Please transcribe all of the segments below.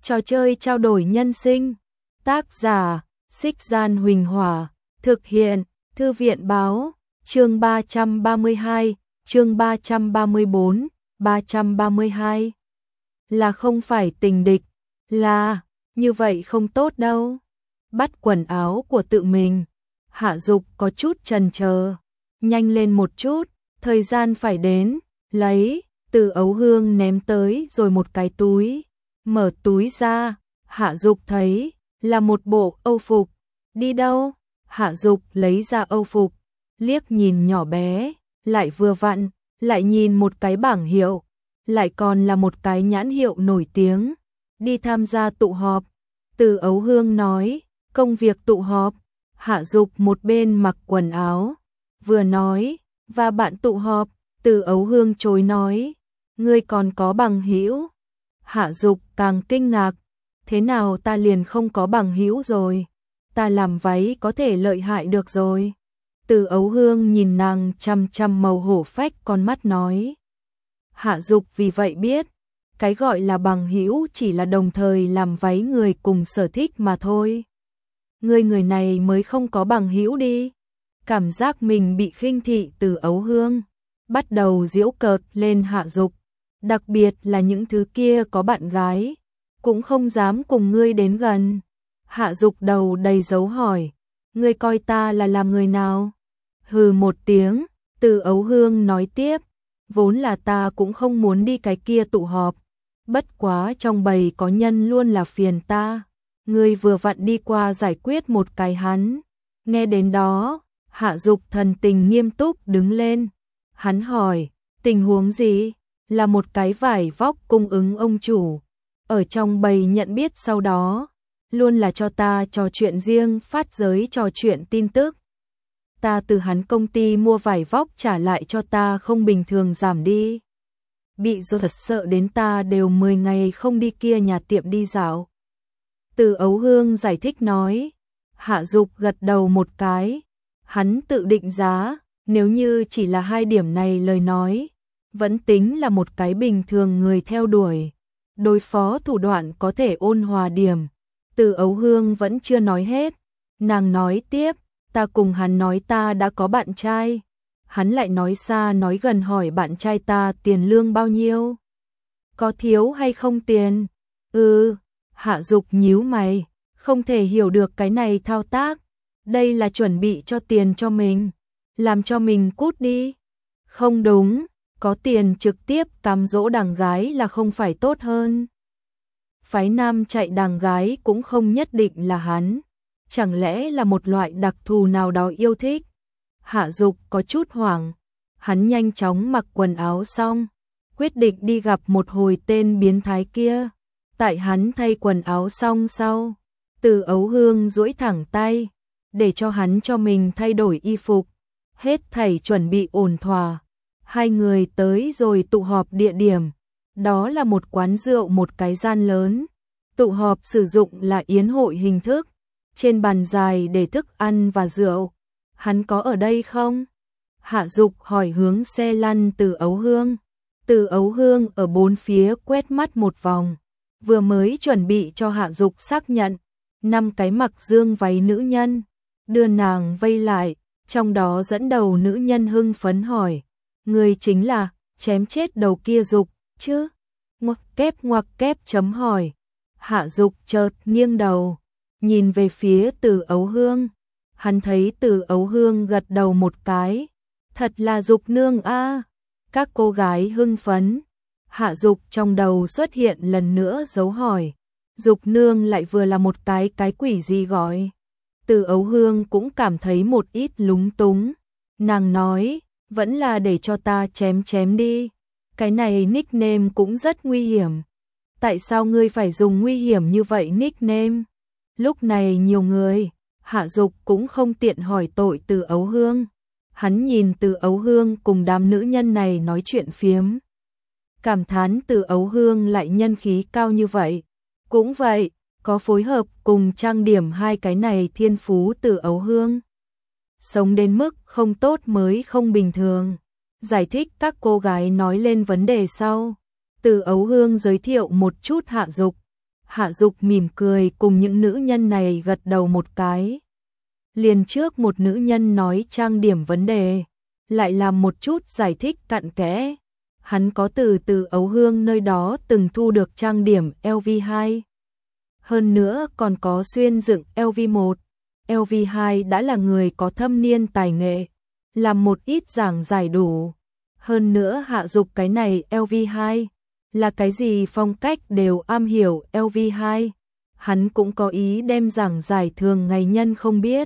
Trò chơi trao đổi nhân sinh. Tác giả, Xích Gian Huỳnh Hỏa. Thực hiện, Thư viện Báo. Chương 332, chương 334, 332. Là không phải tình địch, là, như vậy không tốt đâu. Bắt quần áo của tự mình. Hạ Dục có chút chần chờ. Nhanh lên một chút, thời gian phải đến. Lấy, Từ Ấu Hương ném tới rồi một cái túi. Mở túi ra, Hạ Dục thấy là một bộ âu phục. Đi đâu? Hạ Dục lấy ra âu phục, liếc nhìn nhỏ bé, lại vừa vặn, lại nhìn một cái bảng hiệu, lại còn là một cái nhãn hiệu nổi tiếng. Đi tham gia tụ họp. Từ Ấu Hương nói, công việc tụ họp. Hạ Dục một bên mặc quần áo, vừa nói, và bạn tụ họp. Từ Ấu Hương chối nói, ngươi còn có bằng hữu. Hạ Dục càng kinh ngạc, thế nào ta liền không có bằng hữu rồi? Ta làm váy có thể lợi hại được rồi. Từ Ấu Hương nhìn nàng chăm chăm màu hổ phách con mắt nói. Hạ Dục vì vậy biết, cái gọi là bằng hữu chỉ là đồng thời làm váy người cùng sở thích mà thôi. Người này mới không có bằng hữu đi. Cảm giác mình bị khinh thị. Từ Ấu Hương bắt đầu giễu cợt lên Hạ Dục, đặc biệt là những thứ kia có bạn gái, cũng không dám cùng ngươi đến gần. Hạ Dục đầu đầy dấu hỏi, ngươi coi ta là làm người nào? Hừ một tiếng. Từ Ấu Hương nói tiếp, vốn là ta cũng không muốn đi cái kia tụ họp, bất quá trong bầy có nhân luôn là phiền ta, ngươi vừa vặn đi qua giải quyết một cái hắn. Nghe đến đó, Hạ Dục thần tình nghiêm túc đứng lên. Hắn hỏi, tình huống gì? Là một cái vải vóc cung ứng ông chủ, ở trong bầy nhận biết sau đó, luôn là cho ta trò chuyện riêng, phát giới trò chuyện tin tức. Ta từ hắn công ty mua vải vóc trả lại cho ta không bình thường giảm đi. Bị rồi thật sợ đến ta đều 10 ngày không đi kia nhà tiệm đi dạo. Từ Ấu Hương giải thích nói. Hạ Dục gật đầu một cái. Hắn tự định giá, nếu như chỉ là 2 điểm này lời nói, vẫn tính là một cái bình thường người theo đuổi. Đối phó thủ đoạn có thể ôn hòa điểm. Từ Ấu Hương vẫn chưa nói hết. Nàng nói tiếp, ta cùng hắn nói ta đã có bạn trai. Hắn lại nói xa nói gần hỏi bạn trai ta tiền lương bao nhiêu? Có thiếu hay không tiền? Hạ Dục nhíu mày, không thể hiểu được cái này thao tác. Đây là chuẩn bị cho tiền cho mình, làm cho mình cút đi. Không đúng, có tiền trực tiếp cám dỗ đàng gái là không phải tốt hơn. Phái nam chạy đàng gái cũng không nhất định là hắn. Chẳng lẽ là một loại đặc thù nào đó yêu thích? Hạ Dục có chút hoảng. Hắn nhanh chóng mặc quần áo xong, quyết định đi gặp một hồi tên biến thái kia. Tại hắn thay quần áo xong sau, Từ Ấu Hương duỗi thẳng tay, để cho hắn cho mình thay đổi y phục. Hết thảy chuẩn bị ổn thỏa. Hai người tới rồi tụ họp địa điểm. Đó là một quán rượu, một cái gian lớn. Tụ họp sử dụng là yến hội hình thức. Trên bàn dài để thức ăn và rượu. Hắn có ở đây không? Hạ Dục hỏi hướng xe lăn Từ Ấu Hương. Từ Ấu Hương ở bốn phía quét mắt một vòng, vừa mới chuẩn bị cho Hạ Dục xác nhận. 5 cái mặc dương váy nữ nhân đưa nàng vây lại, trong đó dẫn đầu nữ nhân hưng phấn hỏi, người chính là chém chết đầu kia Dục chứ? Ngoặc kép chấm hỏi. Hạ Dục chợt nghiêng đầu, nhìn về phía Từ Ấu Hương. Hắn thấy Từ Ấu Hương gật đầu một cái. Thật là Dục nương a. Các cô gái hưng phấn. Hạ Dục trong đầu xuất hiện lần nữa dấu hỏi. Dục nương lại vừa là một cái quỷ gì gọi? Từ Ấu Hương cũng cảm thấy một ít lúng túng. Nàng nói, vẫn là để cho ta chém đi. Cái này nickname cũng rất nguy hiểm. Tại sao ngươi phải dùng nguy hiểm như vậy nickname? Lúc này nhiều người, Hạ Dục cũng không tiện hỏi tội Từ Ấu Hương. Hắn nhìn Từ Ấu Hương cùng đám nữ nhân này nói chuyện phiếm. Cảm thán Từ Ấu Hương lại nhân khí cao như vậy. Cũng vậy, có phối hợp cùng trang điểm hai cái này thiên phú Từ Ấu Hương. Sống đến mức không tốt mới không bình thường. Giải thích các cô gái nói lên vấn đề sau. Từ Ấu Hương giới thiệu một chút Hạ Dục. Hạ Dục mỉm cười cùng những nữ nhân này gật đầu một cái. Liền trước một nữ nhân nói trang điểm vấn đề, lại làm một chút giải thích cặn kẽ. Hắn có từ Ấu Hương nơi đó từng thu được trang điểm LV2. Hơn nữa còn có xuyên dựng LV1. LV2 đã là người có thâm niên tài nghệ, làm một ít giảng giải đủ. Hơn nữa Hạ Dục cái này LV2 là cái gì phong cách đều am hiểu LV2. Hắn cũng có ý đem giảng giải thường ngày nhân không biết.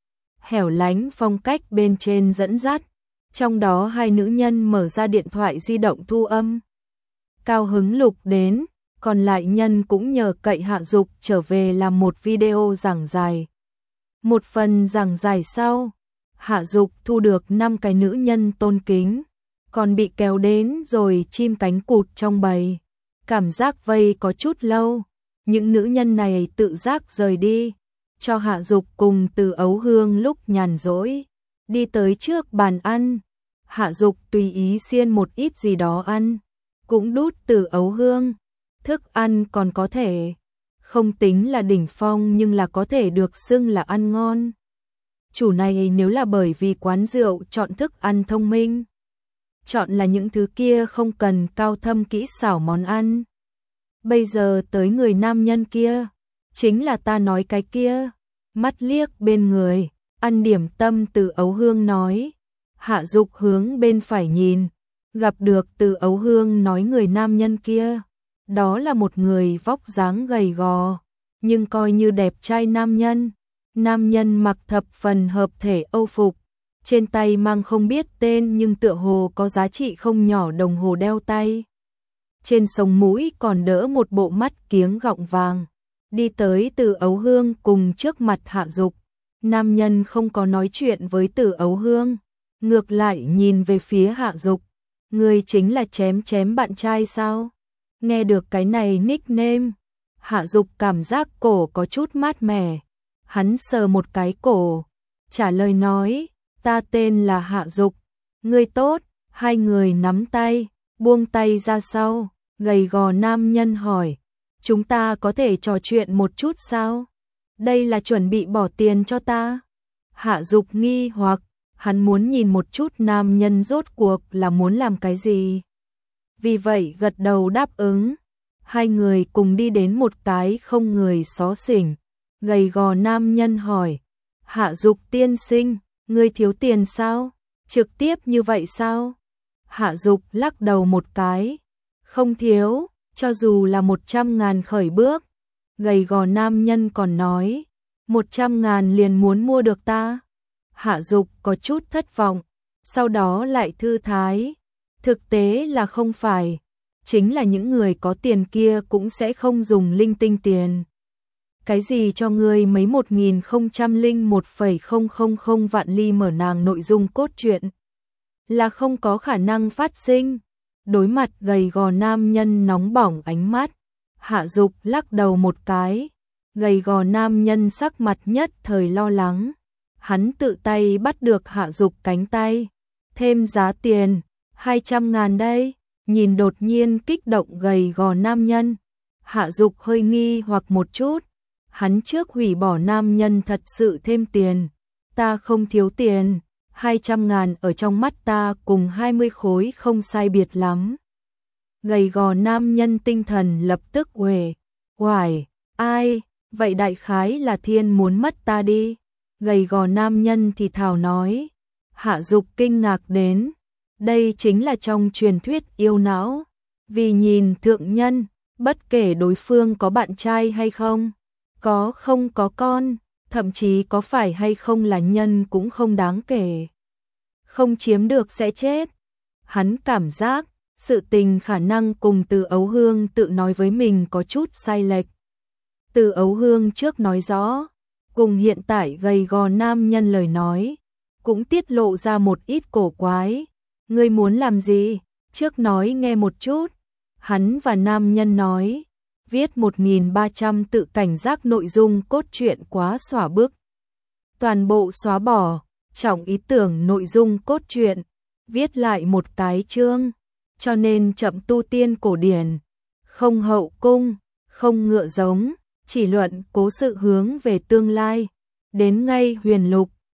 Hẻo lánh phong cách bên trên dẫn dắt. Trong đó hai nữ nhân mở ra điện thoại di động thu âm. Cao hứng lục đến, còn lại nhân cũng nhờ cậy Hạ Dục trở về làm một video giảng giải. Một phần giảng giải sau, Hạ Dục thu được 5 cái nữ nhân tôn kính, còn bị kéo đến rồi chim cánh cụt trong bầy. Cảm giác vây có chút lâu, những nữ nhân này tự giác rời đi, cho Hạ Dục cùng Từ Ấu Hương lúc nhàn rỗi đi tới trước bàn ăn. Hạ Dục tùy ý xiên một ít gì đó ăn, cũng đút Từ Ấu Hương. Thức ăn còn có thể, không tính là đỉnh phong nhưng là có thể được xưng là ăn ngon. Chủ này nếu là bởi vì quán rượu chọn thức ăn thông minh, chọn là những thứ kia không cần cao thâm kỹ xảo món ăn. Bây giờ tới người nam nhân kia, chính là ta nói cái kia. Mắt liếc bên người, ăn điểm tâm Từ Ấu Hương nói. Hạ Dục hướng bên phải nhìn, gặp được Từ Ấu Hương nói người nam nhân kia. Đó là một người vóc dáng gầy gò, nhưng coi như đẹp trai nam nhân. Nam nhân mặc thập phần hợp thể Âu phục, trên tay mang không biết tên nhưng tựa hồ có giá trị không nhỏ đồng hồ đeo tay. Trên sống mũi còn đỡ một bộ mắt kiếng gọng vàng. Đi tới Từ Ấu Hương cùng trước mặt Hạ Dục. Nam nhân không có nói chuyện với Từ Ấu Hương, ngược lại nhìn về phía Hạ Dục. Người chính là chém bạn trai sao? Nghe được cái này nickname, Hạ Dục cảm giác cổ có chút mát mẻ. Hắn sờ một cái cổ, trả lời nói, ta tên là Hạ Dục. Ngươi tốt. Hai người nắm tay, buông tay ra sau. Gầy gò nam nhân hỏi, chúng ta có thể trò chuyện một chút sao? Đây là chuẩn bị bỏ tiền cho ta. Hạ Dục nghi hoặc, hắn muốn nhìn một chút nam nhân rốt cuộc là muốn làm cái gì. Vì vậy gật đầu đáp ứng. Hai người cùng đi đến một cái không người xó xỉnh. Gầy gò nam nhân hỏi, Hạ Dục tiên sinh, ngươi thiếu tiền sao? Trực tiếp như vậy sao? Hạ Dục lắc đầu một cái, không thiếu, cho dù là 100.000 khởi bước. Gầy gò nam nhân còn nói, 100.000 liền muốn mua được ta. Hạ Dục có chút thất vọng, sau đó lại thư thái. Thực tế là không phải, chính là những người có tiền kia cũng sẽ không dùng linh tinh tiền. Cái gì cho ngươi mấy 1001,000 vạn ly mở nàng nội dung cốt truyện là không có khả năng phát sinh. Đối mặt gầy gò nam nhân nóng bỏng ánh mắt, Hạ Dục lắc đầu một cái. Gầy gò nam nhân sắc mặt nhất thời lo lắng. Hắn tự tay bắt được Hạ Dục cánh tay. Thêm giá tiền, 200.000 đây. Nhìn đột nhiên kích động gầy gò nam nhân, Hạ Dục hơi nghi hoặc một chút. Hắn trước hủy bỏ nam nhân thật sự thêm tiền. Ta không thiếu tiền, 200.000 ở trong mắt ta cùng 20 khối không sai biệt lắm. Gầy gò nam nhân tinh thần lập tức uể oải, ai, vậy đại khái là thiên muốn mất ta đi. Gầy gò nam nhân thì thào nói. Hạ Dục kinh ngạc đến, đây chính là trong truyền thuyết yêu não. Vì nhìn thượng nhân, bất kể đối phương có bạn trai hay không, có không có con, thậm chí có phải hay không là nhân cũng không đáng kể. Không chiếm được sẽ chết. Hắn cảm giác, sự tình khả năng cùng Từ Ấu Hương tự nói với mình có chút sai lệch. Từ Ấu Hương trước nói rõ, cùng hiện tại gầy gò nam nhân lời nói, cũng tiết lộ ra một ít cổ quái. Ngươi muốn làm gì? Trước nói nghe một chút. Hắn và nam nhân nói, viết 1.300 tự cảnh giác nội dung cốt truyện quá xóa bước. Toàn bộ xóa bỏ, trọng ý tưởng nội dung cốt truyện, viết lại một cái chương, cho nên chậm tu tiên cổ điển, không hậu cung, không ngựa giống, chỉ luận cố sự hướng về tương lai. Đến ngay Huyền Lục,